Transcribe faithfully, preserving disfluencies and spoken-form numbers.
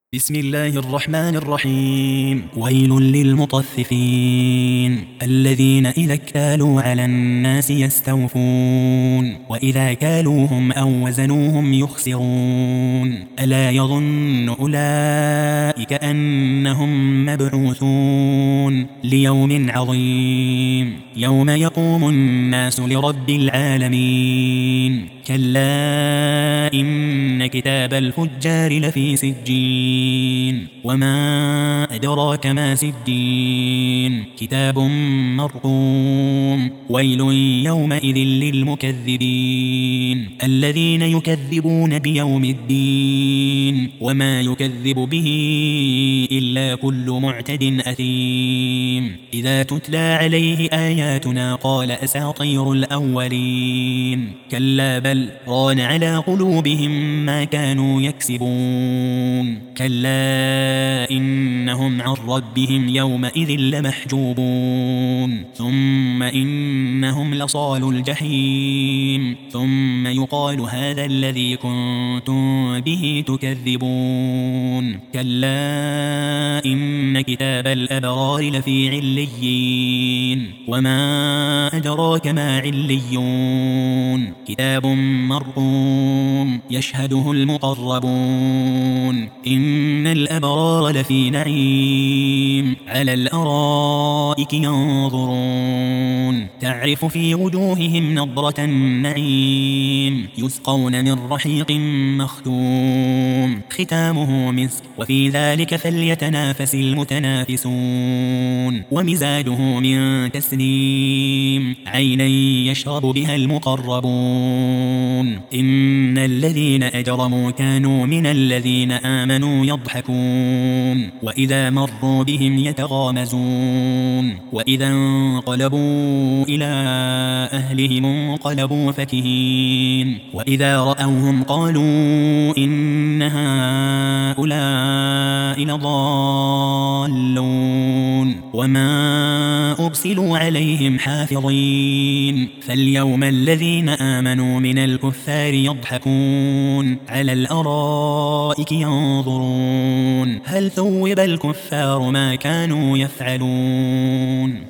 بسم الله الرحمن الرحيم. ويل للمطففين الذين إذا اكتالوا على الناس يستوفون وإذا كالوهم أو وزنوهم يخسرون. ألا يظن أولئك أنهم مبعوثون ليوم عظيم يوم يقوم الناس لرب العالمين. كلا إن كتاب الفجار لفي سجين وما أدراك ما سجين كتاب مرقوم. ويل يومئذ للمكذبين الذين يكذبون بيوم الدين وما يكذب به إلا كل معتد أثيم. إذا تتلى عليه آياتنا قال أساطير الأولين. كلا بل ران على قلوبهم ما كانوا يكسبون. كلا إنهم عن ربهم يومئذ لمحجوبون. ثم إنهم لصالوا الجحيم ثم يقال هذا الذي كنتم به تكذبون. كلا إن كتاب الأبرار لفي عليين وما أدراك ما عليون كتاب مرقوم يشهده المقربون. إن الأبرار لفي نعيم على الأرائك ينظرون تعرف في وجوههم نضرة النعيم يسقون من رحيق مختوم ختامه مسك وفي ذلك فليتنافس المتنافسون. ومزاجه من تسنيم عينا يشرب بها المقربون. إن الذين أجرموا كانوا من الذين آمنوا يضحكون وإذا مروا بهم يتغامزون وإذا انقلبوا إلى أهلهم انقلبوا فكهين وإذا رأوهم قالوا إن هؤلاء لضالون وما أرسلوا عليهم حافظين. فاليوم الذين آمنوا من الكفار يضحكون على الأرائك ينظرون هل ثوب الكفار ما كانوا يفعلون.